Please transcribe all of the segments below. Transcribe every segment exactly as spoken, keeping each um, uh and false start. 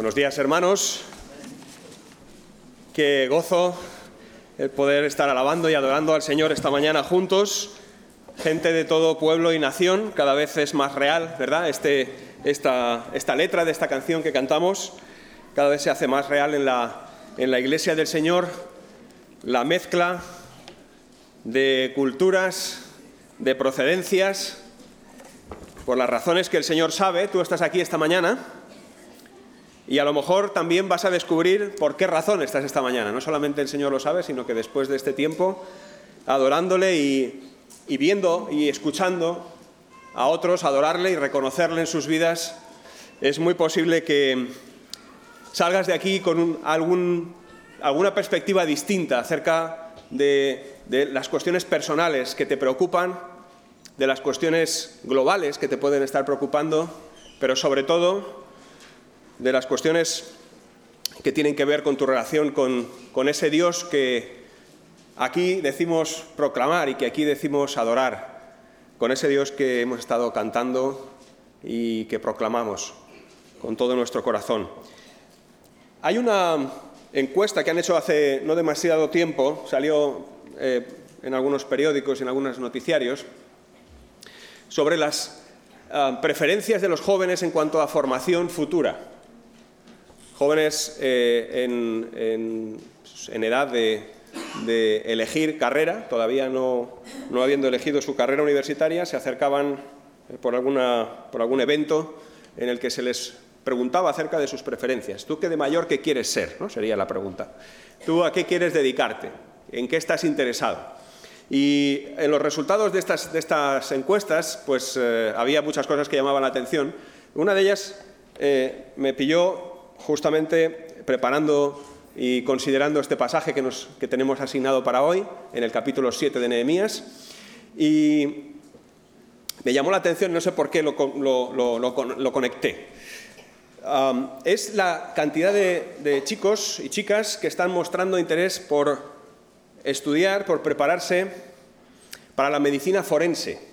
Buenos días, hermanos. Qué gozo el poder estar alabando y adorando al Señor esta mañana juntos. Gente de todo pueblo y nación, cada vez es más real, ¿verdad? Este, esta, esta letra de esta canción que cantamos, cada vez se hace más real en la, en la Iglesia del Señor, la mezcla de culturas, de procedencias, por las razones que el Señor sabe. Tú estás aquí esta mañana y a lo mejor también vas a descubrir por qué razón estás esta mañana. No solamente el Señor lo sabe, sino que después de este tiempo, adorándole y, y viendo y escuchando a otros adorarle y reconocerle en sus vidas, es muy posible que salgas de aquí con un, algún, alguna perspectiva distinta acerca de, de las cuestiones personales que te preocupan, de las cuestiones globales que te pueden estar preocupando, pero sobre todo de las cuestiones que tienen que ver con tu relación con, con ese Dios que aquí decimos proclamar y que aquí decimos adorar, con ese Dios que hemos estado cantando y que proclamamos con todo nuestro corazón. Hay una encuesta que han hecho hace no demasiado tiempo, salió eh, en algunos periódicos y en algunos noticiarios, sobre las uh, preferencias de los jóvenes en cuanto a formación futura. Jóvenes eh, en, en, en edad de, de elegir carrera, todavía no, no habiendo elegido su carrera universitaria, se acercaban por, alguna, por algún evento en el que se les preguntaba acerca de sus preferencias. ¿Tú qué de mayor qué quieres ser? ¿No? Sería la pregunta. ¿Tú a qué quieres dedicarte? ¿En qué estás interesado? Y en los resultados de estas, de estas encuestas, pues eh, había muchas cosas que llamaban la atención. Una de ellas eh, me pilló justamente preparando y considerando este pasaje que, nos, que tenemos asignado para hoy, en el capítulo siete de Nehemías, y me llamó la atención, no sé por qué lo, lo, lo, lo, lo conecté. Um, es la cantidad de, de chicos y chicas que están mostrando interés por estudiar, por prepararse para la medicina forense.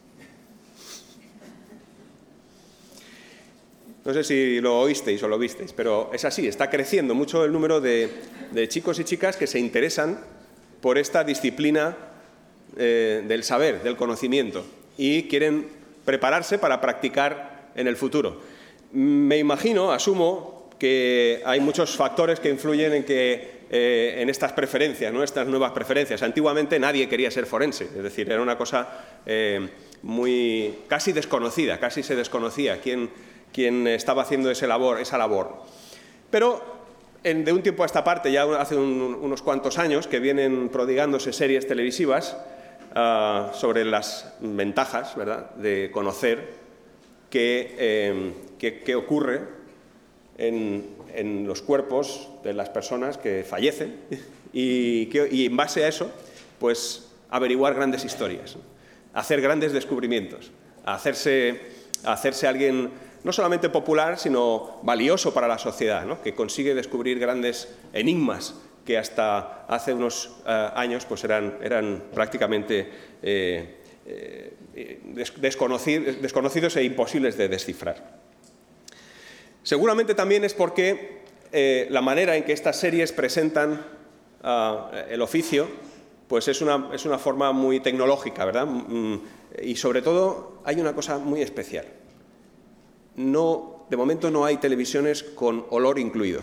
No sé si lo oísteis o lo visteis, pero es así, está creciendo mucho el número de, de chicos y chicas que se interesan por esta disciplina eh, del saber, del conocimiento, y quieren prepararse para practicar en el futuro. Me imagino, asumo, que hay muchos factores que influyen en, que, eh, en estas preferencias, ¿no? Estas nuevas preferencias. Antiguamente nadie quería ser forense, es decir, era una cosa eh, muy casi desconocida, casi se desconocía quién quien estaba haciendo ese labor, esa labor. Pero en, de un tiempo a esta parte, ya hace un, unos cuantos años, que vienen prodigándose series televisivas uh, sobre las ventajas, ¿verdad?, de conocer qué, eh, qué, qué ocurre en, en los cuerpos de las personas que fallecen y, que, y en base a eso, pues averiguar grandes historias, hacer grandes descubrimientos, hacerse, hacerse alguien no solamente popular, sino valioso para la sociedad, ¿no?, que consigue descubrir grandes enigmas que hasta hace unos uh, años pues eran, eran prácticamente eh, eh, desconocidos, desconocidos e imposibles de descifrar. Seguramente también es porque eh, la manera en que estas series presentan uh, el oficio pues es una, es una forma muy tecnológica, ¿verdad? Y sobre todo hay una cosa muy especial. No, de momento no hay televisiones con olor incluido.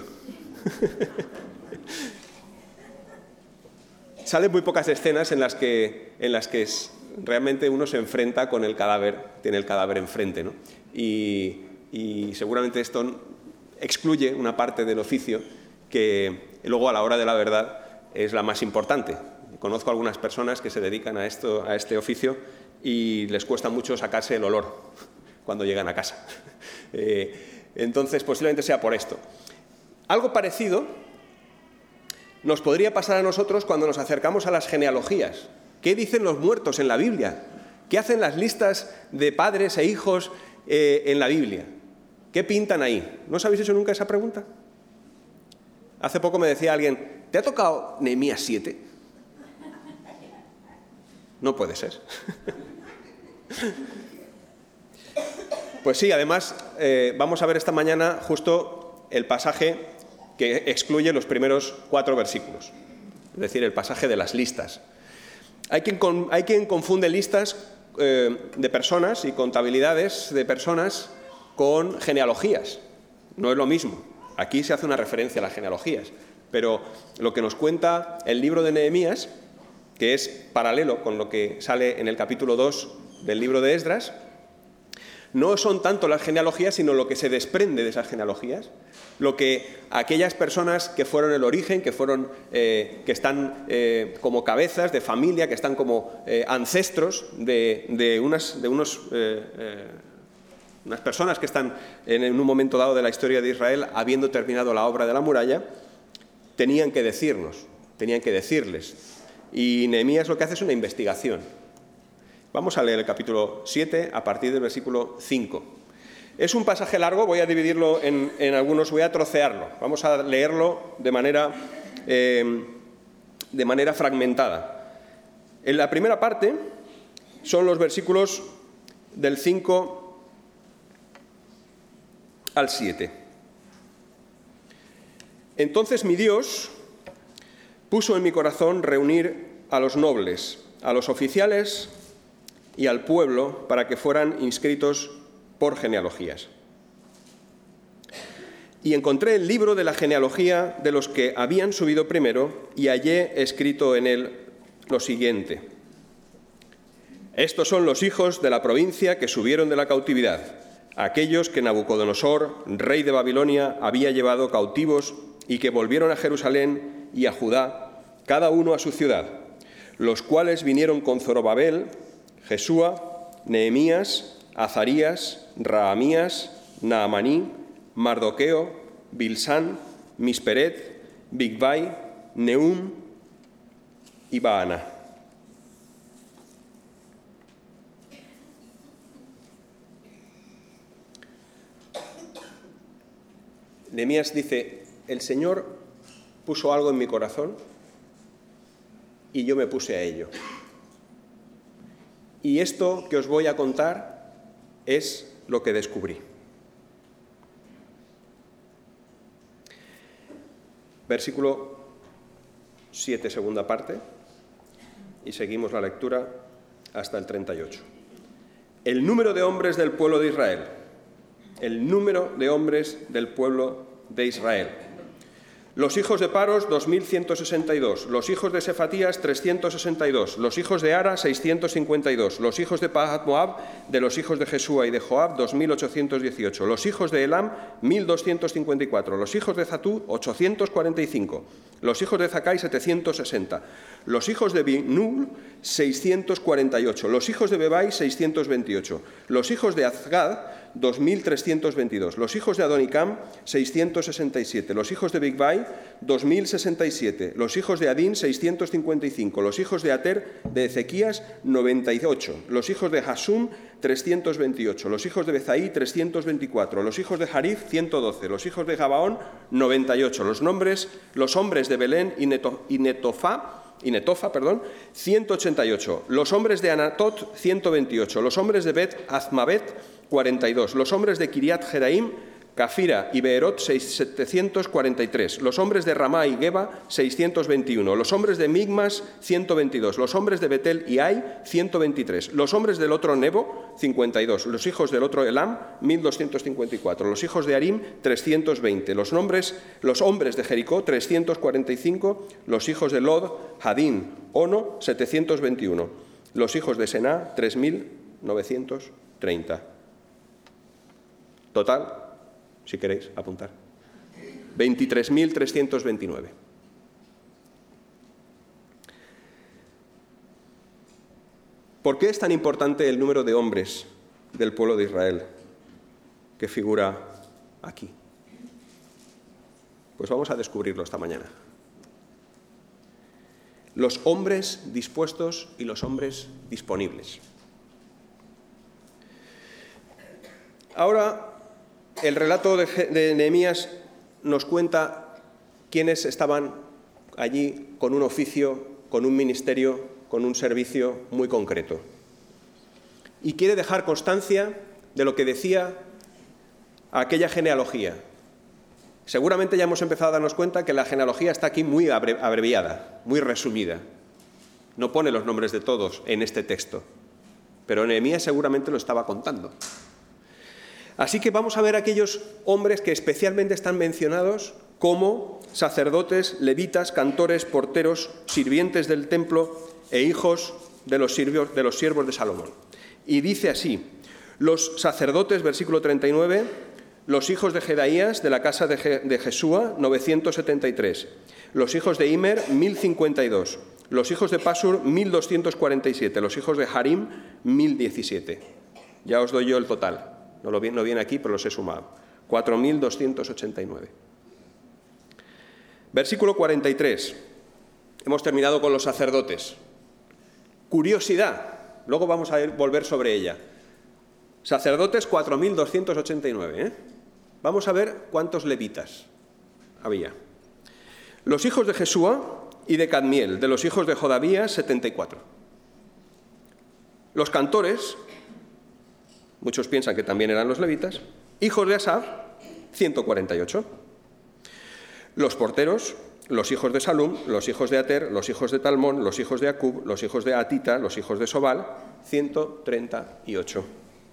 Salen muy pocas escenas en las que, en las que es, realmente uno se enfrenta con el cadáver, tiene el cadáver enfrente, ¿no? Y, y seguramente esto excluye una parte del oficio que luego a la hora de la verdad es la más importante. Conozco algunas personas que se dedican a, esto, a este oficio y les cuesta mucho sacarse el olor cuando llegan a casa. Eh, entonces, posiblemente sea por esto. Algo parecido nos podría pasar a nosotros cuando nos acercamos a las genealogías. ¿Qué dicen los muertos en la Biblia? ¿Qué hacen las listas de padres e hijos eh, en la Biblia? ¿Qué pintan ahí? ¿No os habéis hecho nunca esa pregunta? Hace poco me decía alguien, ¿te ha tocado Nehemías siete? No puede ser. Pues sí, además, eh, vamos a ver esta mañana justo el pasaje que excluye los primeros cuatro versículos, es decir, el pasaje de las listas. Hay quien, con, hay quien confunde listas eh, de personas y contabilidades de personas con genealogías. No es lo mismo. Aquí se hace una referencia a las genealogías, pero lo que nos cuenta el libro de Nehemías, que es paralelo con lo que sale en el capítulo dos del libro de Esdras, no son tanto las genealogías, sino lo que se desprende de esas genealogías, lo que aquellas personas que fueron el origen, que fueron, eh, que están eh, como cabezas de familia, que están como eh, ancestros de, de, unas, de unos, eh, eh, unas personas que están en un momento dado de la historia de Israel, habiendo terminado la obra de la muralla, tenían que decirnos, tenían que decirles. Y Nehemías lo que hace es una investigación. Vamos a leer el capítulo siete a partir del versículo cinco. Es un pasaje largo, voy a dividirlo en, en algunos, voy a trocearlo. Vamos a leerlo de manera, eh, de manera fragmentada. En la primera parte son los versículos del cinco al siete. Entonces mi Dios puso en mi corazón reunir a los nobles, a los oficiales y al pueblo para que fueran inscritos por genealogías. Y encontré el libro de la genealogía de los que habían subido primero y hallé escrito en él lo siguiente: estos son los hijos de la provincia que subieron de la cautividad, aquellos que Nabucodonosor, rey de Babilonia, había llevado cautivos y que volvieron a Jerusalén y a Judá, cada uno a su ciudad, los cuales vinieron con Zorobabel, Jesúa, Nehemías, Azarías, Raamías, Naamaní, Mardoqueo, Bilsán, Misperet, Bigvai, Nehum y Baana. Nehemías dice: el Señor puso algo en mi corazón y yo me puse a ello. Y esto que os voy a contar es lo que descubrí. Versículo siete, segunda parte, y seguimos la lectura hasta el treinta y ocho. El número de hombres del pueblo de Israel. El número de hombres del pueblo de Israel. Los hijos de Paros, dos mil ciento sesenta y dos. Los hijos de Sefatías, trescientos sesenta y dos. Los hijos de Ara, seiscientos cincuenta y dos. Los hijos de Pahat Moab, de los hijos de Jesúa y de Joab, dos mil ochocientos dieciocho. Los hijos de Elam, mil doscientos cincuenta y cuatro. Los hijos de Zatú, ochocientos cuarenta y cinco. Los hijos de Zacai, setecientos sesenta. Los hijos de Binul, seiscientos cuarenta y ocho. Los hijos de Bebai, seiscientos veintiocho. Los hijos de Azgad, dos mil trescientos veintidós. Los hijos de Adonicam, seiscientos sesenta y siete. Los hijos de Bigvai, dos mil sesenta y siete. Los hijos de Adín, seiscientos cincuenta y cinco. Los hijos de Ater, de Ezequías, noventa y ocho. Los hijos de Hasum, trescientos veintiocho. Los hijos de Bezaí, trescientos veinticuatro. Los hijos de Harif, ciento doce. Los hijos de Gabaón, noventa y ocho. Los nombres, los hombres de Belén y, Neto, y Netofá, y Netofa, perdón, ciento ochenta y ocho. Los hombres de Anatot, ciento veintiocho. Los hombres de Bet Azmabet, cuarenta y dos. Los hombres de Kiriat Jeraim, Cafira y Beerot, setecientos cuarenta y tres. Los hombres de Ramá y Geba, seiscientos veintiuno. Los hombres de Migmas, ciento veintidós. Los hombres de Betel y Ai, ciento veintitrés. Los hombres del otro Nebo, cincuenta y dos. Los hijos del otro Elam, mil doscientos cincuenta y cuatro. Los hijos de Arim, trescientos veinte. Los, nombres, los hombres de Jericó, trescientos cuarenta y cinco. Los hijos de Lod, Hadín, Ono, setecientos veintiuno. Los hijos de Sená, tres mil novecientos treinta. Total, si queréis apuntar, veintitrés mil trescientos veintinueve. ¿Por qué es tan importante el número de hombres del pueblo de Israel que figura aquí? Pues vamos a descubrirlo esta mañana. Los hombres dispuestos y los hombres disponibles. Ahora, el relato de, de Nehemías nos cuenta quiénes estaban allí con un oficio, con un ministerio, con un servicio muy concreto. Y quiere dejar constancia de lo que decía aquella genealogía. Seguramente ya hemos empezado a darnos cuenta que la genealogía está aquí muy abreviada, muy resumida. No pone los nombres de todos en este texto, pero Nehemías seguramente lo estaba contando. Así que vamos a ver aquellos hombres que especialmente están mencionados como sacerdotes, levitas, cantores, porteros, sirvientes del templo e hijos de los siervos de, los siervos de Salomón. Y dice así: los sacerdotes, versículo treinta y nueve, los hijos de Jedaías, de la casa de, Je, de Jesúa, novecientos setenta y tres. Los hijos de Imer, mil cincuenta y dos. Los hijos de Pasur, mil doscientos cuarenta y siete. Los hijos de Harim, mil diecisiete. Ya os doy yo el total. No, lo viene, no viene aquí, pero los he sumado. cuatro mil doscientos ochenta y nueve. Versículo cuarenta y tres. Hemos terminado con los sacerdotes. Curiosidad. Luego vamos a ir, volver sobre ella. Sacerdotes, cuatro mil doscientos ochenta y nueve. ¿eh? Vamos a ver cuántos levitas había. Los hijos de Jesúa y de Cadmiel, de los hijos de Jodabías, setenta y cuatro. Los cantores, muchos piensan que también eran los levitas, hijos de Asaf, ciento cuarenta y ocho. Los porteros, los hijos de Salum, los hijos de Ater, los hijos de Talmón, los hijos de Acub, los hijos de Atita, los hijos de Sobal, ciento treinta y ocho.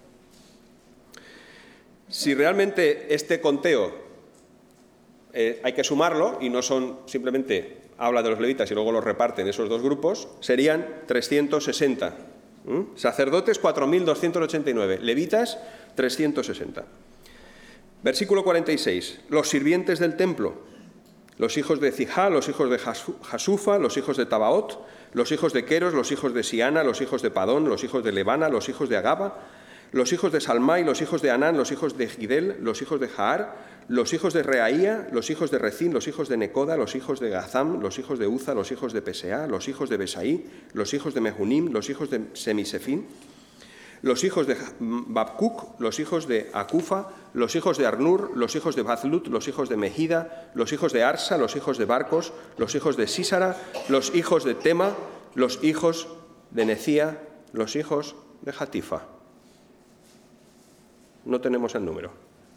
Si realmente este conteo eh, hay que sumarlo, y no son simplemente habla de los levitas y luego los reparten esos dos grupos, serían trescientos sesenta. ¿Mm? Sacerdotes, cuatro mil doscientos ochenta y nueve. Levitas, trescientos sesenta. Versículo cuarenta y seis. Los sirvientes del templo. Los hijos de Zijá, los hijos de Hasufa, los hijos de Tabaot, los hijos de Queros, los hijos de Siana, los hijos de Padón, los hijos de Lebana, los hijos de Agaba, los hijos de Salmai, los hijos de Anán, los hijos de Gidel, los hijos de Jaar, los hijos de Reaía, los hijos de Recín, los hijos de Necoda, los hijos de Gazam, los hijos de Uza, los hijos de Peseá, los hijos de Besaí, los hijos de Mehunim, los hijos de Semisefín, los hijos de Babcuc, los hijos de Acufa, los hijos de Arnur, los hijos de Bazlut, los hijos de Mejida, los hijos de Arsa, los hijos de Barcos, los hijos de Sísara, los hijos de Tema, los hijos de Necía, los hijos de Hatifa. No tenemos el número.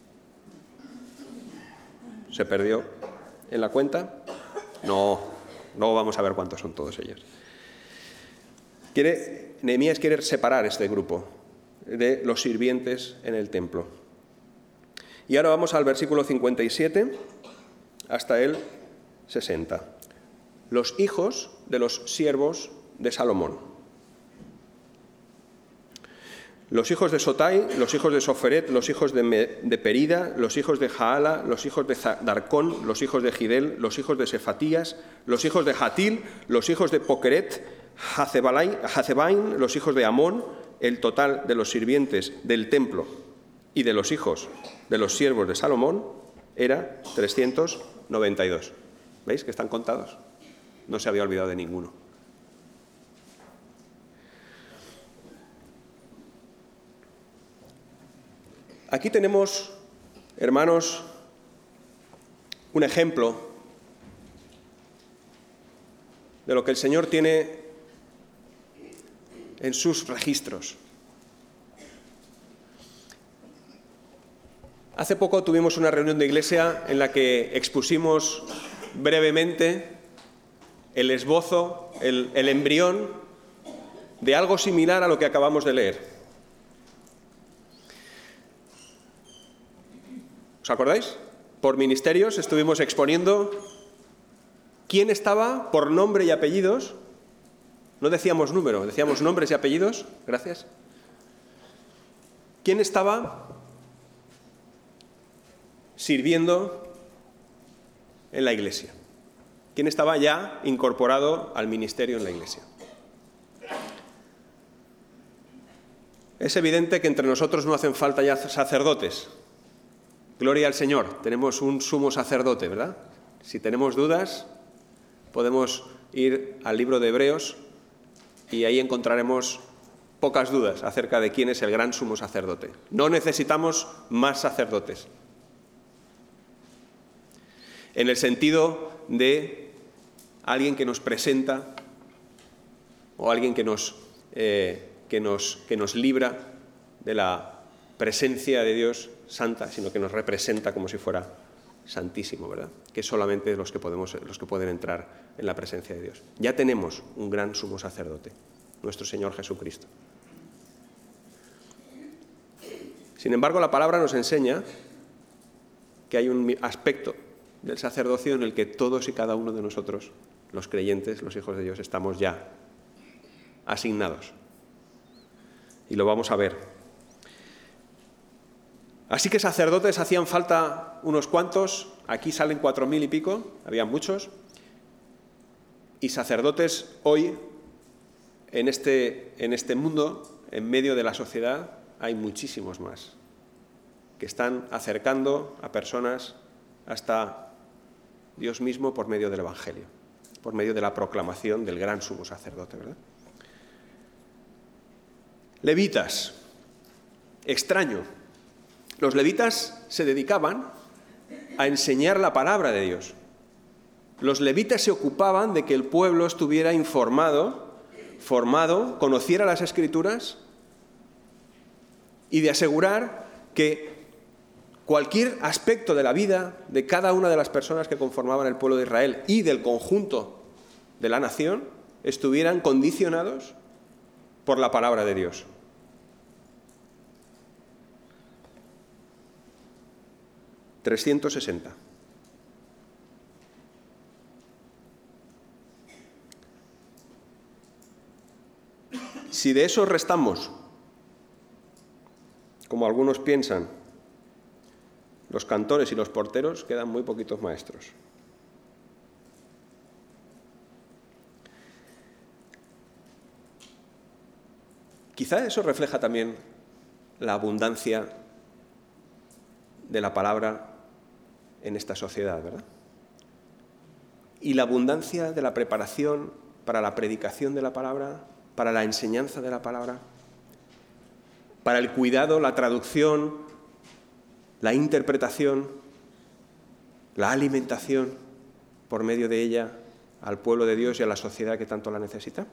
¿Se perdió en la cuenta? No, luego vamos a ver cuántos son todos ellos. Quiere, Nehemías quiere separar este grupo de los sirvientes en el templo. Y ahora vamos al versículo cincuenta y siete hasta el sesenta. Los hijos de los siervos de Salomón. Los hijos de Sotai, los hijos de Soferet, los hijos de, Me, de Perida, los hijos de Jaala, los hijos de Darcón, los hijos de Gidel, los hijos de Sefatías, los hijos de Hatil, los hijos de Pokeret, Hazebain, los hijos de Amón, el total de los sirvientes del templo y de los hijos de los siervos de Salomón era trescientos noventa y dos. ¿Veis que están contados? No se había olvidado de ninguno. Aquí tenemos, hermanos, un ejemplo de lo que el Señor tiene en sus registros. Hace poco tuvimos una reunión de iglesia en la que expusimos brevemente el esbozo, el, el embrión de algo similar a lo que acabamos de leer. ¿Os acordáis? Por ministerios estuvimos exponiendo quién estaba por nombre y apellidos. No decíamos número, decíamos nombres y apellidos. Gracias. ¿Quién estaba sirviendo en la iglesia? ¿Quién estaba ya incorporado al ministerio en la iglesia? Es evidente que entre nosotros no hacen falta ya sacerdotes. Gloria al Señor, tenemos un sumo sacerdote, ¿verdad? Si tenemos dudas, podemos ir al libro de Hebreos y ahí encontraremos pocas dudas acerca de quién es el gran sumo sacerdote. No necesitamos más sacerdotes. En el sentido de alguien que nos presenta o alguien que nos, eh, que nos, que nos libra de la presencia de Dios santa, sino que nos representa como si fuera santísimo, ¿verdad? Que es solamente los que, podemos, los que pueden entrar en la presencia de Dios. Ya tenemos un gran sumo sacerdote, nuestro Señor Jesucristo. Sin embargo, la palabra nos enseña que hay un aspecto del sacerdocio en el que todos y cada uno de nosotros, los creyentes, los hijos de Dios, estamos ya asignados. Y lo vamos a ver. Así que sacerdotes hacían falta unos cuantos, aquí salen cuatro mil y pico, había muchos, y sacerdotes hoy, en este, en este mundo, en medio de la sociedad, hay muchísimos más, que están acercando a personas hasta Dios mismo por medio del Evangelio, por medio de la proclamación del gran sumo sacerdote, ¿verdad? Levitas, extraño. Los levitas se dedicaban a enseñar la palabra de Dios. Los levitas se ocupaban de que el pueblo estuviera informado, formado, conociera las Escrituras y de asegurar que cualquier aspecto de la vida de cada una de las personas que conformaban el pueblo de Israel y del conjunto de la nación estuvieran condicionados por la palabra de Dios. trescientos sesenta. Si de eso restamos, como algunos piensan, los cantores y los porteros, quedan muy poquitos maestros. Quizá eso refleja también la abundancia de la palabra en esta sociedad, ¿verdad? Y la abundancia de la preparación para la predicación de la palabra, para la enseñanza de la palabra, para el cuidado, la traducción, la interpretación, la alimentación por medio de ella al pueblo de Dios y a la sociedad que tanto la necesita.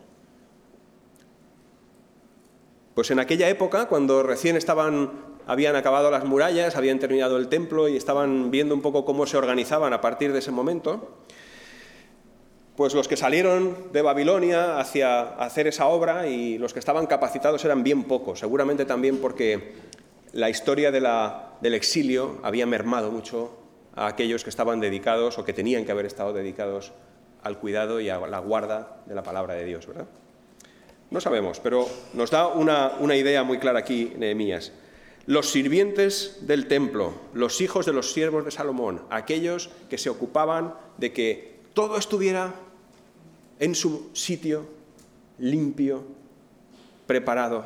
Pues en aquella época, cuando recién estaban, habían acabado las murallas, habían terminado el templo y estaban viendo un poco cómo se organizaban a partir de ese momento, pues los que salieron de Babilonia hacia hacer esa obra y los que estaban capacitados eran bien pocos, seguramente también porque la historia de la, del exilio había mermado mucho a aquellos que estaban dedicados o que tenían que haber estado dedicados al cuidado y a la guarda de la palabra de Dios, ¿verdad? No sabemos, pero nos da una, una idea muy clara aquí Nehemías. Los sirvientes del templo, los hijos de los siervos de Salomón, aquellos que se ocupaban de que todo estuviera en su sitio, limpio, preparado,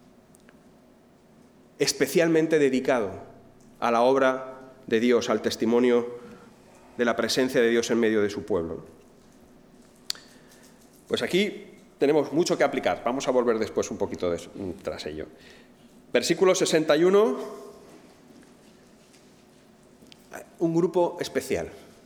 especialmente dedicado a la obra de Dios, al testimonio de la presencia de Dios en medio de su pueblo. Pues aquí tenemos mucho que aplicar. Vamos a volver después un poquito de eso, tras ello. Versículo sesenta y uno. Un grupo especial.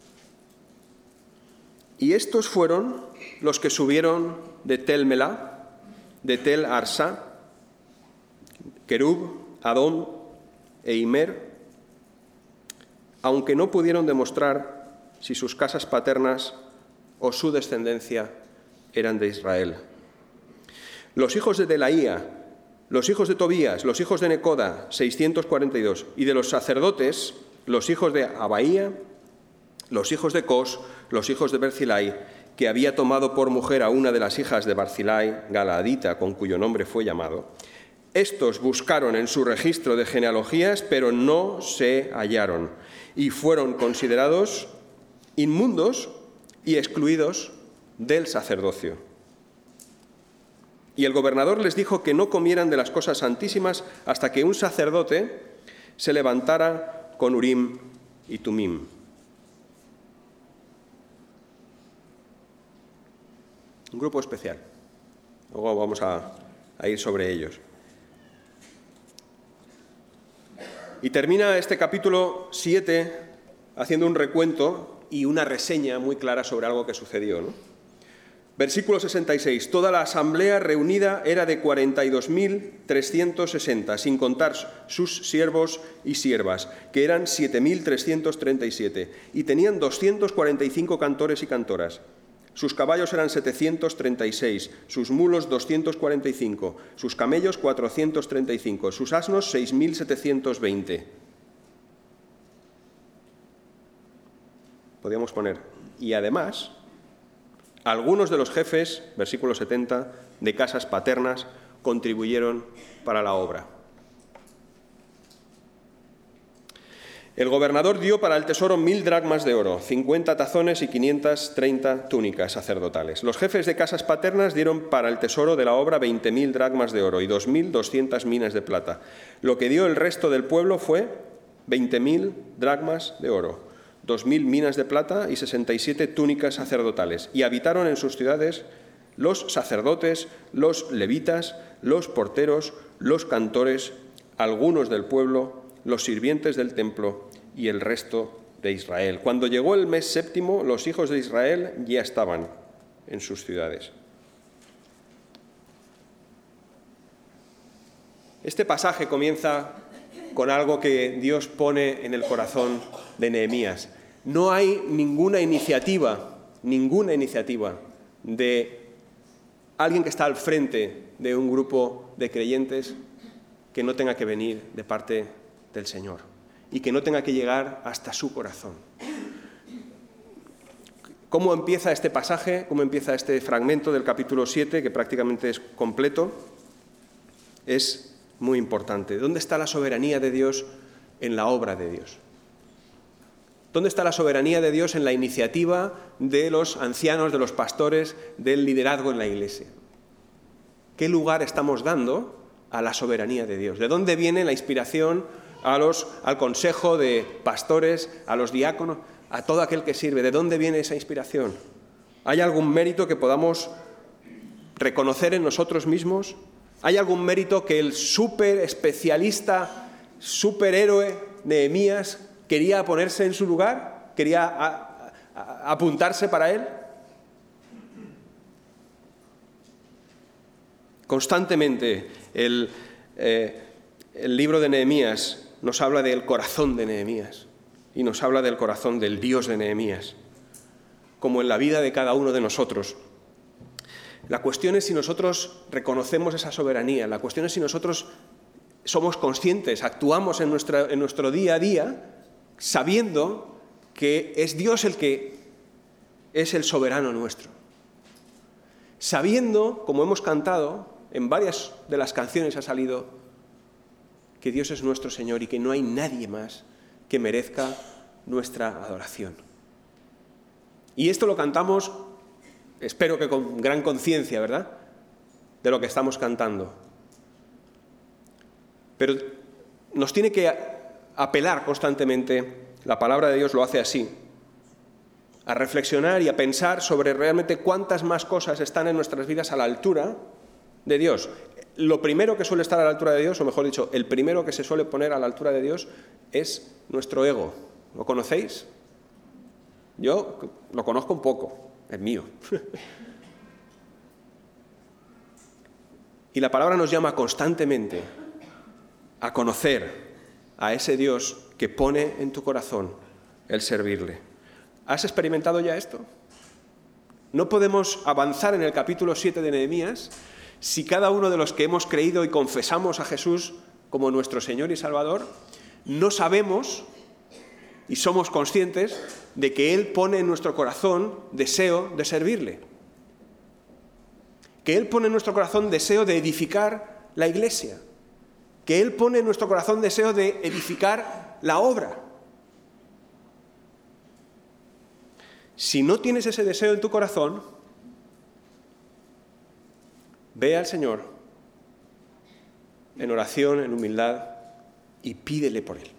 Y estos fueron los que subieron de Tel Melá, de Tel Arsá, Kerub, Adón e Imer, aunque no pudieron demostrar si sus casas paternas o su descendencia eran de Israel. Los hijos de Delaía, los hijos de Tobías, los hijos de Necoda, seiscientos cuarenta y dos, y de los sacerdotes, los hijos de Abaía, los hijos de Cos, los hijos de Barzilai, que había tomado por mujer a una de las hijas de Barzilai, Galaadita, con cuyo nombre fue llamado. Estos buscaron en su registro de genealogías, pero no se hallaron, y fueron considerados inmundos y excluidos del sacerdocio. Y el gobernador les dijo que no comieran de las cosas santísimas hasta que un sacerdote se levantara con Urim y Tumim. Un grupo especial. Luego vamos a, a ir sobre ellos. Y termina este capítulo siete haciendo un recuento y una reseña muy clara sobre algo que sucedió, ¿no? Versículo sesenta y seis. Toda la asamblea reunida era de cuarenta y dos mil trescientos sesenta, sin contar sus siervos y siervas, que eran siete mil trescientos treinta y siete, y tenían doscientos cuarenta y cinco cantores y cantoras. Sus caballos eran setecientos treinta y seis, sus mulos doscientos cuarenta y cinco, sus camellos cuatrocientos treinta y cinco, sus asnos seis mil setecientos veinte. Podríamos poner, y además, algunos de los jefes, versículo setenta, de casas paternas, contribuyeron para la obra. El gobernador dio para el tesoro mil dracmas de oro, cincuenta tazones y quinientas treinta túnicas sacerdotales. Los jefes de casas paternas dieron para el tesoro de la obra veinte mil dracmas de oro y dos mil doscientas minas de plata. Lo que dio el resto del pueblo fue veinte mil dracmas de oro, dos mil minas de plata y sesenta y siete túnicas sacerdotales. Y habitaron en sus ciudades los sacerdotes, los levitas, los porteros, los cantores, algunos del pueblo, los sirvientes del templo y el resto de Israel. Cuando llegó el mes séptimo, los hijos de Israel ya estaban en sus ciudades. Este pasaje comienza con algo que Dios pone en el corazón de Nehemías. No hay ninguna iniciativa, ninguna iniciativa de alguien que está al frente de un grupo de creyentes que no tenga que venir de parte del Señor y que no tenga que llegar hasta su corazón. ¿Cómo empieza este pasaje? ¿Cómo empieza este fragmento del capítulo siete, que prácticamente es completo? Es muy importante. ¿Dónde está la soberanía de Dios en la obra de Dios? ¿Dónde está la soberanía de Dios en la iniciativa de los ancianos, de los pastores, del liderazgo en la Iglesia? ¿Qué lugar estamos dando a la soberanía de Dios? ¿De dónde viene la inspiración a los, al consejo de pastores, a los diáconos, a todo aquel que sirve? ¿De dónde viene esa inspiración? ¿Hay algún mérito que podamos reconocer en nosotros mismos? ¿Hay algún mérito que el súper especialista, superhéroe Nehemías quería ponerse en su lugar? ¿Quería a, a, apuntarse para él? Constantemente el, eh, el libro de Nehemías nos habla del corazón de Nehemías y nos habla del corazón del Dios de Nehemías, como en la vida de cada uno de nosotros. La cuestión es si nosotros reconocemos esa soberanía, la cuestión es si nosotros somos conscientes, actuamos en, nuestra, en nuestro día a día sabiendo que es Dios el que es el soberano nuestro. Sabiendo, como hemos cantado, en varias de las canciones ha salido, que Dios es nuestro Señor y que no hay nadie más que merezca nuestra adoración. Y esto lo cantamos, espero que con gran conciencia, ¿verdad?, de lo que estamos cantando. Pero nos tiene que apelar constantemente, la palabra de Dios lo hace así, a reflexionar y a pensar sobre realmente cuántas más cosas están en nuestras vidas a la altura de Dios. Lo primero que suele estar a la altura de Dios, o mejor dicho, el primero que se suele poner a la altura de Dios es nuestro ego. ¿Lo conocéis? Yo lo conozco un poco, es mío. Y la palabra nos llama constantemente a conocer a ese Dios que pone en tu corazón el servirle. ¿Has experimentado ya esto? No podemos avanzar en el capítulo siete de Nehemías si cada uno de los que hemos creído y confesamos a Jesús como nuestro Señor y Salvador no sabemos y somos conscientes de que Él pone en nuestro corazón deseo de servirle. Que Él pone en nuestro corazón deseo de edificar la iglesia. Que Él pone en nuestro corazón deseo de edificar la obra. Si no tienes ese deseo en tu corazón, ve al Señor en oración, en humildad, y pídele por Él.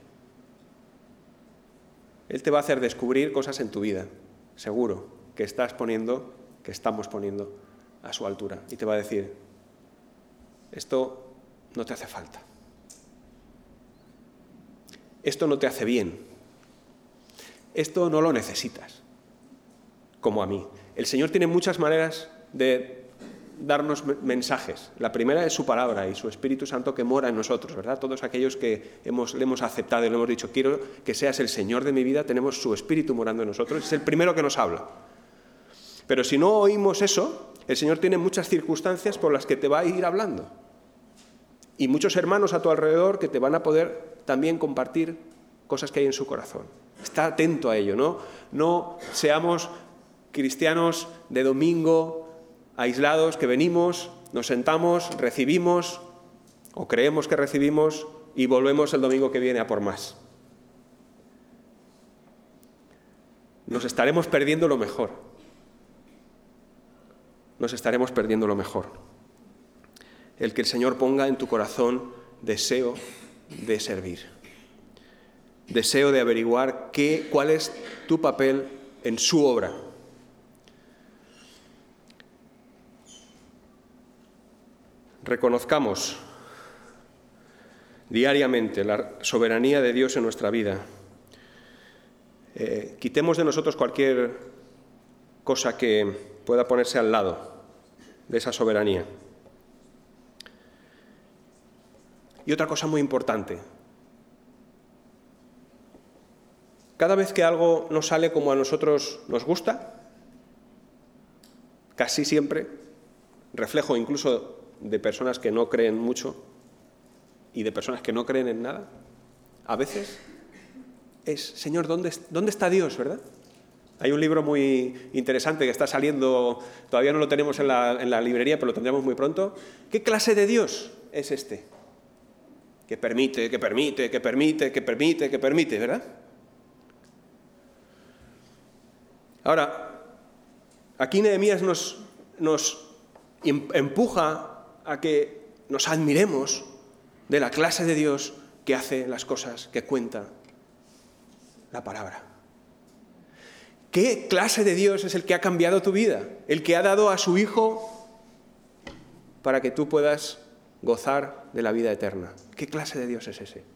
Él te va a hacer descubrir cosas en tu vida, seguro, que estás poniendo, que estamos poniendo a su altura. Y te va a decir, esto no te hace falta. Esto no te hace bien. Esto no lo necesitas, como a mí. El Señor tiene muchas maneras de darnos mensajes. La primera es su palabra y su Espíritu Santo que mora en nosotros, ¿verdad? Todos aquellos que hemos, le hemos aceptado y le hemos dicho, quiero que seas el Señor de mi vida, tenemos su Espíritu morando en nosotros, es el primero que nos habla. Pero si no oímos eso, el Señor tiene muchas circunstancias por las que te va a ir hablando. Y muchos hermanos a tu alrededor que te van a poder también compartir cosas que hay en su corazón. Está atento a ello, ¿no? No seamos cristianos de domingo, aislados, que venimos, nos sentamos, recibimos, o creemos que recibimos, y volvemos el domingo que viene a por más. Nos estaremos perdiendo lo mejor. Nos estaremos perdiendo lo mejor. El que el Señor ponga en tu corazón deseo de servir. Deseo de averiguar qué, cuál es tu papel en su obra. Reconozcamos diariamente la soberanía de Dios en nuestra vida. Eh, quitemos de nosotros cualquier cosa que pueda ponerse al lado de esa soberanía. Y otra cosa muy importante. Cada vez que algo no sale como a nosotros nos gusta, casi siempre, reflejo incluso de personas que no creen mucho y de personas que no creen en nada, a veces es, Señor, ¿dónde, dónde está Dios, verdad? Hay un libro muy interesante que está saliendo, todavía no lo tenemos en la, en la librería, pero lo tendremos muy pronto. ¿Qué clase de Dios es este? Que permite, que permite, que permite, que permite, que permite, ¿verdad? Ahora, aquí Nehemías nos, nos empuja a que nos admiremos de la clase de Dios que hace las cosas, que cuenta la palabra. ¿Qué clase de Dios es el que ha cambiado tu vida? El que ha dado a su Hijo para que tú puedas gozar de la vida eterna. ¿Qué clase de Dios es ese?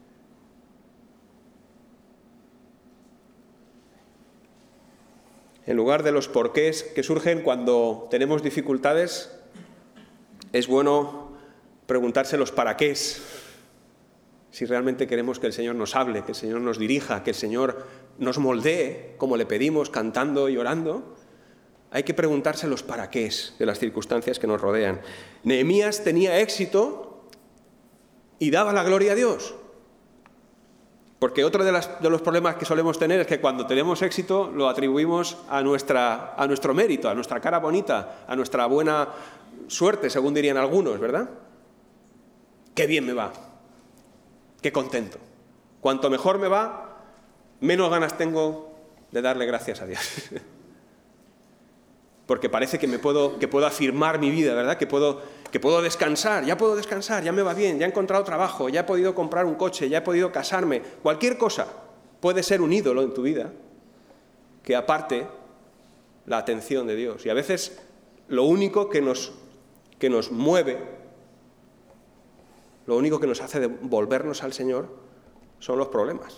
En lugar de los porqués que surgen cuando tenemos dificultades, es bueno preguntarse los para qué. Si realmente queremos que el Señor nos hable, que el Señor nos dirija, que el Señor nos moldee, como le pedimos, cantando y orando, hay que preguntarse los para qué de las circunstancias que nos rodean. Nehemías tenía éxito y daba la gloria a Dios. Porque otro de, las, de los problemas que solemos tener es que cuando tenemos éxito lo atribuimos a, nuestra, a nuestro mérito, a nuestra cara bonita, a nuestra buena suerte, según dirían algunos, ¿verdad? ¡Qué bien me va! ¡Qué contento! Cuanto mejor me va, menos ganas tengo de darle gracias a Dios. Porque parece que me puedo, que puedo afirmar mi vida, ¿verdad? Que puedo, que puedo descansar, ya puedo descansar, ya me va bien, ya he encontrado trabajo, ya he podido comprar un coche, ya he podido casarme. Cualquier cosa puede ser un ídolo en tu vida que aparte la atención de Dios. Y a veces lo único que nos, que nos mueve, lo único que nos hace volvernos al Señor son los problemas.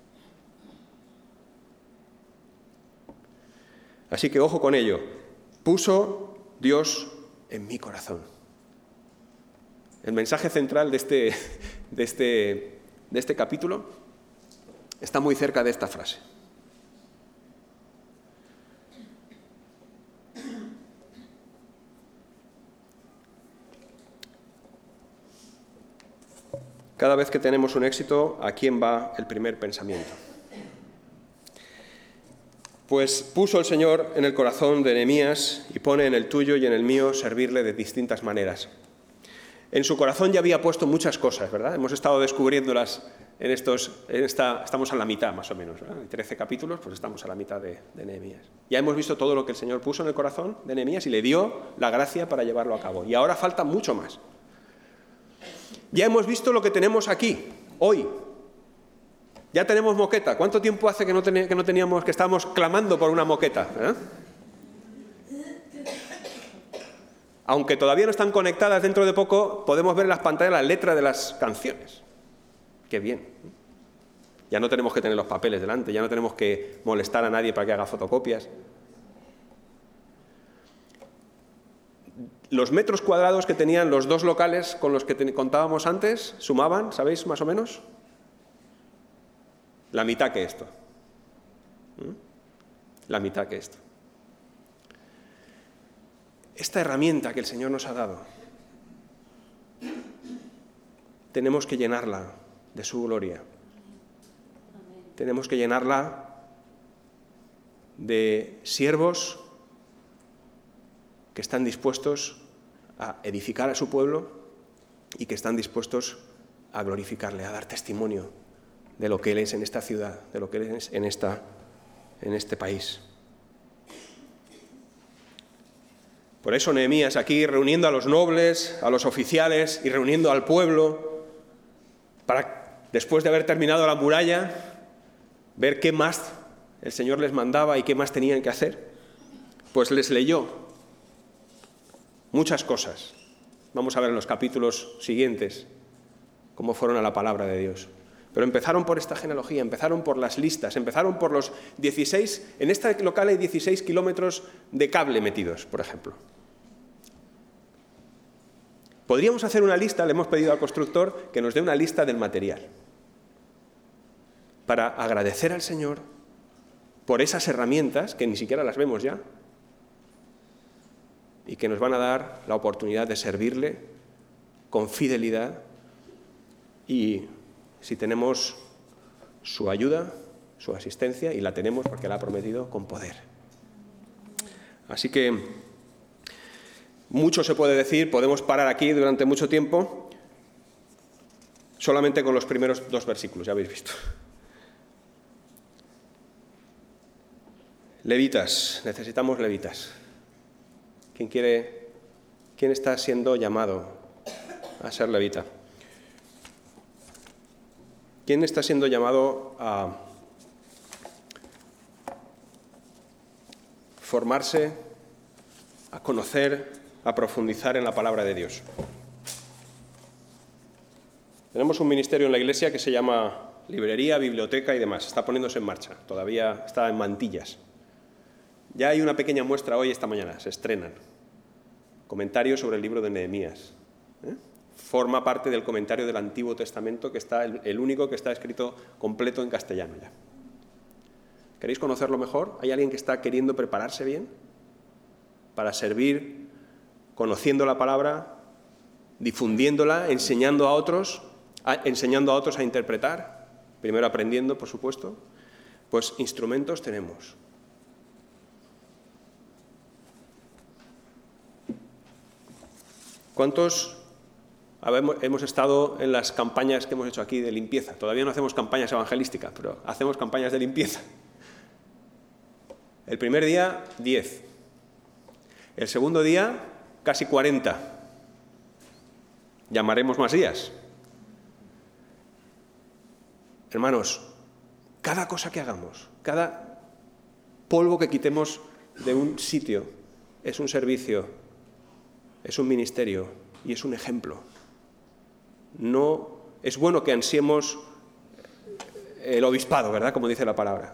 Así que ojo con ello. Puso Dios en mi corazón. El mensaje central de este, de este, de este capítulo está muy cerca de esta frase. Cada vez que tenemos un éxito, ¿a quién va el primer pensamiento? Pues puso el Señor en el corazón de Nehemías y pone en el tuyo y en el mío servirle de distintas maneras. En su corazón ya había puesto muchas cosas, ¿verdad? Hemos estado descubriéndolas en estos, en esta, estamos a la mitad más o menos, ¿verdad? En trece capítulos, pues estamos a la mitad de, de Nehemías. Ya hemos visto todo lo que el Señor puso en el corazón de Nehemías y le dio la gracia para llevarlo a cabo. Y ahora falta mucho más. Ya hemos visto lo que tenemos aquí, hoy. Ya tenemos moqueta. ¿Cuánto tiempo hace que no, ten- que no teníamos, que estábamos clamando por una moqueta? ¿eh? Aunque todavía no están conectadas, dentro de poco podemos ver en las pantallas la letra de las canciones. Qué bien. Ya no tenemos que tener los papeles delante, ya no tenemos que molestar a nadie para que haga fotocopias. los metros cuadrados que tenían los dos locales con los que te contábamos antes, sumaban, ¿sabéis más o menos? La mitad que esto. ¿Mm? La mitad que esto. Esta herramienta que el Señor nos ha dado, tenemos que llenarla de su gloria. Tenemos que llenarla de siervos que están dispuestos a edificar a su pueblo y que están dispuestos a glorificarle, a dar testimonio de lo que Él es en esta ciudad, de lo que Él es en, esta, en este país. Por eso Nehemías aquí reuniendo a los nobles, a los oficiales y reuniendo al pueblo para, después de haber terminado la muralla, ver qué más el Señor les mandaba y qué más tenían que hacer, pues les leyó muchas cosas. Vamos a ver en los capítulos siguientes cómo fueron a la palabra de Dios. Pero empezaron por esta genealogía, empezaron por las listas, empezaron por los dieciséis, en este local hay dieciséis kilómetros de cable metidos, por ejemplo. Podríamos hacer una lista, le hemos pedido al constructor que nos dé una lista del material, para agradecer al Señor por esas herramientas, que ni siquiera las vemos ya, y que nos van a dar la oportunidad de servirle con fidelidad y, si tenemos su ayuda, su asistencia, y la tenemos porque la ha prometido, con poder. Así que mucho se puede decir, podemos parar aquí durante mucho tiempo, solamente con los primeros dos versículos, ya habéis visto. Levitas, necesitamos levitas. ¿Quién quiere, quién está siendo llamado a ser levita? ¿Quién está siendo llamado a formarse, a conocer, a profundizar en la palabra de Dios? Tenemos un ministerio en la Iglesia que se llama librería, biblioteca y demás. Está poniéndose en marcha, todavía está en mantillas. Ya hay una pequeña muestra hoy, esta mañana, se estrenan. Comentarios sobre el libro de Nehemías. ¿Eh? Forma parte del comentario del Antiguo Testamento, que está el, el único que está escrito completo en castellano ya. ¿Queréis conocerlo mejor? ¿Hay alguien que está queriendo prepararse bien para servir, conociendo la palabra, difundiéndola, enseñando a otros, a, enseñando a otros a interpretar, primero aprendiendo, por supuesto? Pues instrumentos tenemos. ¿Cuántos hemos estado en las campañas que hemos hecho aquí de limpieza? Todavía no hacemos campañas evangelísticas, pero hacemos campañas de limpieza. El primer día, diez. El segundo día, casi cuarenta. Llamaremos más días. Hermanos, cada cosa que hagamos, cada polvo que quitemos de un sitio, es un servicio, es un ministerio y es un ejemplo. No es bueno que ansiemos el obispado, ¿verdad? Como dice la palabra.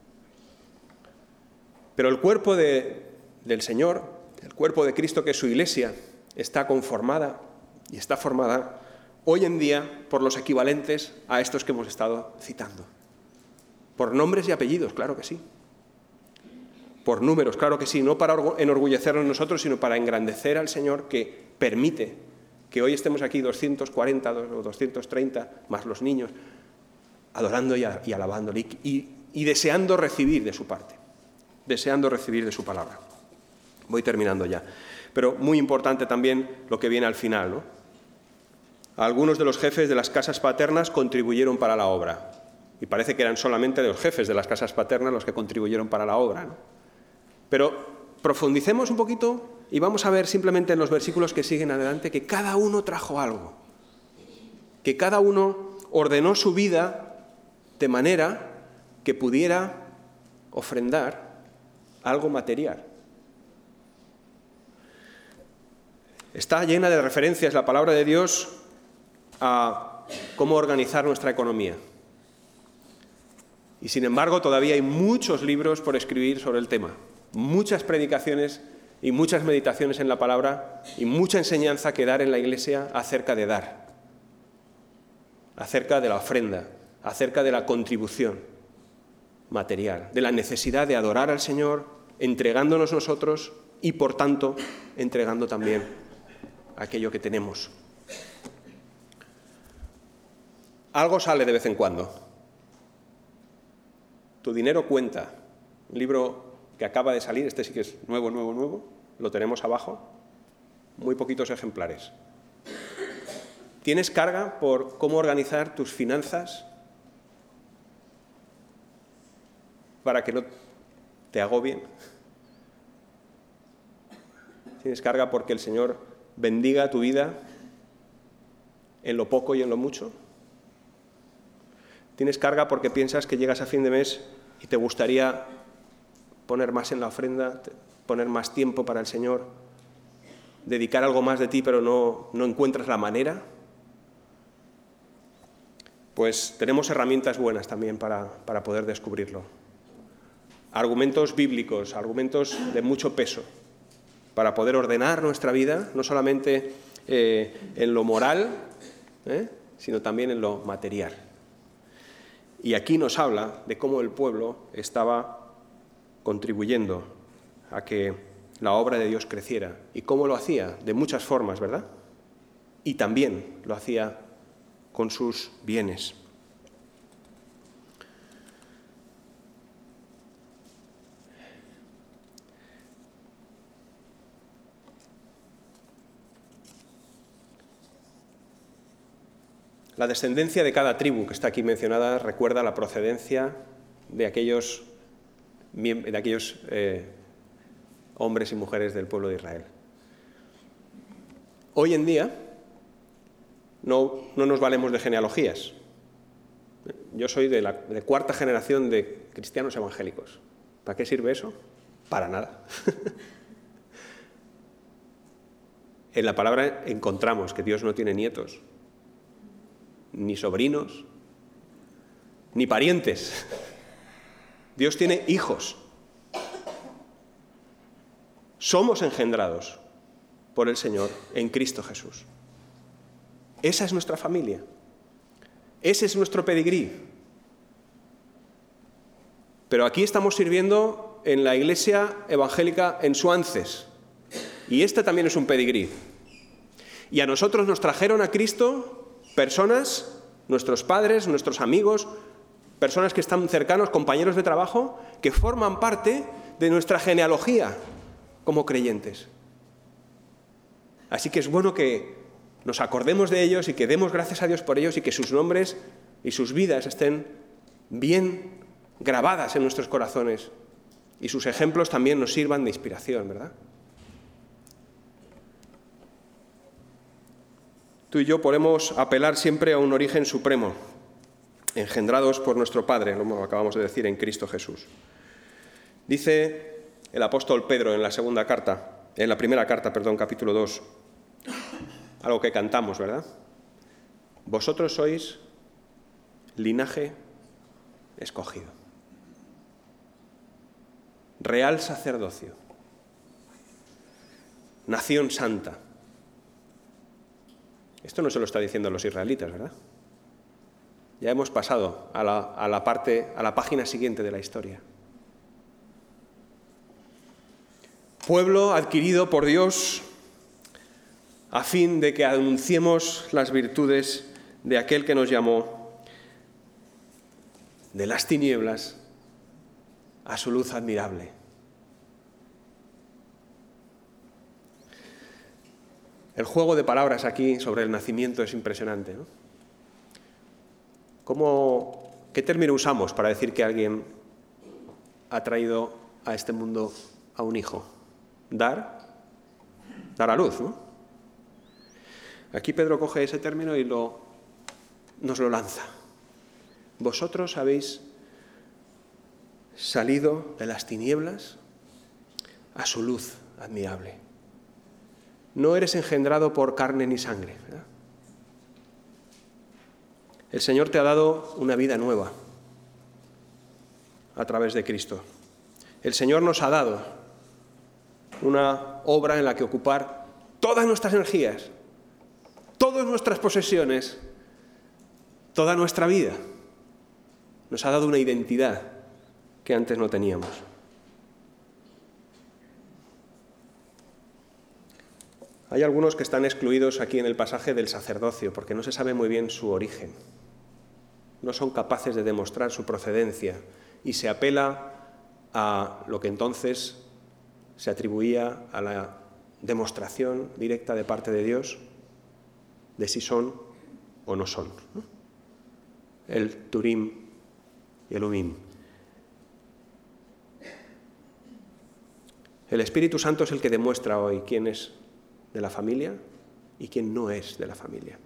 Pero el cuerpo de, del Señor, el cuerpo de Cristo, que es su Iglesia, está conformada y está formada hoy en día por los equivalentes a estos que hemos estado citando. Por nombres y apellidos, claro que sí. Por números, claro que sí, no para enorgullecernos nosotros, sino para engrandecer al Señor, que permite que hoy estemos aquí doscientos cuarenta o doscientos treinta, más los niños, adorando y, y alabándole y, y, y deseando recibir de su parte, deseando recibir de su palabra. Voy terminando ya. Pero muy importante también lo que viene al final, ¿no? Algunos de los jefes de las casas paternas contribuyeron para la obra. Y parece que eran solamente los jefes de las casas paternas los que contribuyeron para la obra, ¿no? Pero profundicemos un poquito y vamos a ver simplemente en los versículos que siguen adelante que cada uno trajo algo, que cada uno ordenó su vida de manera que pudiera ofrendar algo material. Está llena de referencias la palabra de Dios a cómo organizar nuestra economía. Y sin embargo, todavía hay muchos libros por escribir sobre el tema. Muchas predicaciones y muchas meditaciones en la palabra y mucha enseñanza que dar en la Iglesia acerca de dar, acerca de la ofrenda, acerca de la contribución material, de la necesidad de adorar al Señor, entregándonos nosotros y, por tanto, entregando también aquello que tenemos. Algo sale de vez en cuando. Tu dinero cuenta. Un libro que acaba de salir, este sí que es nuevo, nuevo, nuevo, lo tenemos abajo, muy poquitos ejemplares. ¿Tienes carga por cómo organizar tus finanzas para que no te agobien? ¿Tienes carga porque el Señor bendiga tu vida en lo poco y en lo mucho? ¿Tienes carga porque piensas que llegas a fin de mes y te gustaría poner más en la ofrenda, poner más tiempo para el Señor, dedicar algo más de ti, pero no, no encuentras la manera? Pues tenemos herramientas buenas también para, para poder descubrirlo. Argumentos bíblicos, argumentos de mucho peso, para poder ordenar nuestra vida, no solamente eh, en lo moral, ¿eh? sino también en lo material. Y aquí nos habla de cómo el pueblo estaba contribuyendo a que la obra de Dios creciera. ¿Y cómo lo hacía? De muchas formas, ¿verdad? Y también lo hacía con sus bienes. La descendencia de cada tribu que está aquí mencionada recuerda la procedencia de aquellos, de aquellos eh, hombres y mujeres del pueblo de Israel. Hoy en día no, no nos valemos de genealogías. Yo soy de la de cuarta generación de cristianos evangélicos. ¿Para qué sirve eso? Para nada. En la palabra encontramos que Dios no tiene nietos, ni sobrinos, ni parientes. Dios tiene hijos. Somos engendrados por el Señor en Cristo Jesús. Esa es nuestra familia. Ese es nuestro pedigrí. Pero aquí estamos sirviendo en la iglesia evangélica en Suances. Y este también es un pedigrí. Y a nosotros nos trajeron a Cristo personas, nuestros padres, nuestros amigos, personas que están cercanos, compañeros de trabajo, que forman parte de nuestra genealogía como creyentes. Así que es bueno que nos acordemos de ellos y que demos gracias a Dios por ellos y que sus nombres y sus vidas estén bien grabadas en nuestros corazones y sus ejemplos también nos sirvan de inspiración, ¿verdad? Tú y yo podemos apelar siempre a un origen supremo, engendrados por nuestro Padre, como acabamos de decir, en Cristo Jesús. Dice el apóstol Pedro en la segunda carta, en la primera carta, perdón, capítulo dos, algo que cantamos, ¿verdad? Vosotros sois linaje escogido, real sacerdocio, nación santa. Esto no se lo está diciendo a los israelitas, ¿verdad? Ya hemos pasado a la, a la parte, a la página siguiente de la historia. Pueblo adquirido por Dios a fin de que anunciemos las virtudes de aquel que nos llamó de las tinieblas a su luz admirable. El juego de palabras aquí sobre el nacimiento es impresionante, ¿no? ¿Cómo, ¿Qué término usamos para decir que alguien ha traído a este mundo a un hijo? Dar, dar a luz, ¿no? Aquí Pedro coge ese término y lo, nos lo lanza. Vosotros habéis salido de las tinieblas a su luz admirable. No eres engendrado por carne ni sangre, ¿verdad? El Señor te ha dado una vida nueva a través de Cristo. El Señor nos ha dado una obra en la que ocupar todas nuestras energías, todas nuestras posesiones, toda nuestra vida. Nos ha dado una identidad que antes no teníamos. Hay algunos que están excluidos aquí en el pasaje del sacerdocio porque no se sabe muy bien su origen. No son capaces de demostrar su procedencia y se apela a lo que entonces se atribuía a la demostración directa de parte de Dios de si son o no son, ¿no? El Turim y el Umim. El Espíritu Santo es el que demuestra hoy quién es de la familia y quién no es de la familia.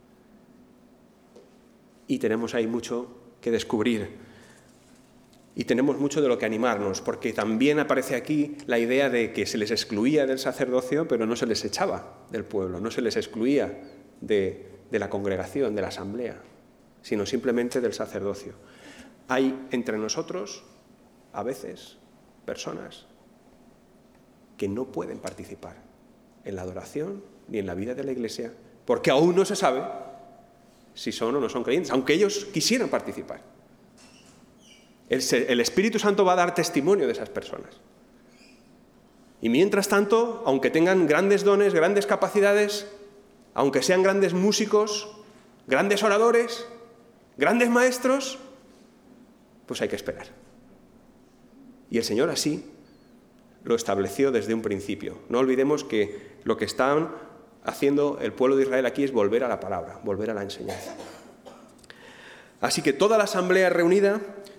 Y tenemos ahí mucho que descubrir. Y tenemos mucho de lo que animarnos, porque también aparece aquí la idea de que se les excluía del sacerdocio, pero no se les echaba del pueblo, no se les excluía de, de la congregación, de la asamblea, sino simplemente del sacerdocio. Hay entre nosotros, a veces, personas que no pueden participar en la adoración ni en la vida de la Iglesia, porque aún no se sabe si son o no son creyentes, aunque ellos quisieran participar. El, el Espíritu Santo va a dar testimonio de esas personas. Y mientras tanto, aunque tengan grandes dones, grandes capacidades, aunque sean grandes músicos, grandes oradores, grandes maestros, pues hay que esperar. Y el Señor así lo estableció desde un principio. No olvidemos que lo que están haciendo el pueblo de Israel aquí es volver a la palabra, volver a la enseñanza. Así que toda la asamblea reunida,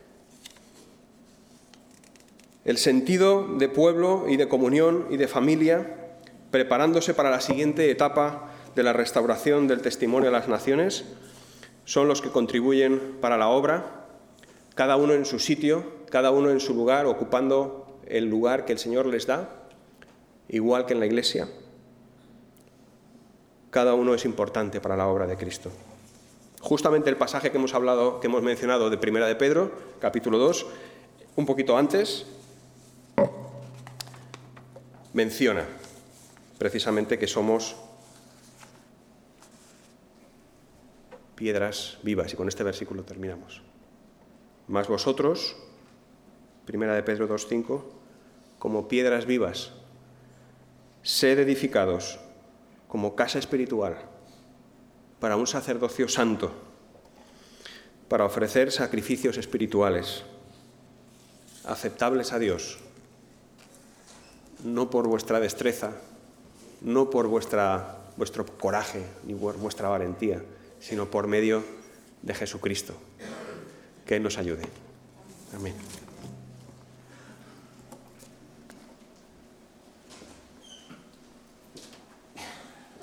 el sentido de pueblo y de comunión y de familia, preparándose para la siguiente etapa de la restauración del testimonio a las naciones, son los que contribuyen para la obra, cada uno en su sitio, cada uno en su lugar, ocupando el lugar que el Señor les da, igual que en la Iglesia. Cada uno es importante para la obra de Cristo. Justamente el pasaje que hemos hablado, que hemos mencionado de Primera de Pedro, capítulo dos, un poquito antes, menciona precisamente que somos piedras vivas, y con este versículo terminamos. Mas vosotros, Primera de Pedro dos cinco, como piedras vivas, sed edificados como casa espiritual para un sacerdocio santo, para ofrecer sacrificios espirituales aceptables a Dios, no por vuestra destreza, no por vuestra, vuestro coraje ni por vuestra valentía, sino por medio de Jesucristo. Que Él nos ayude. Amén.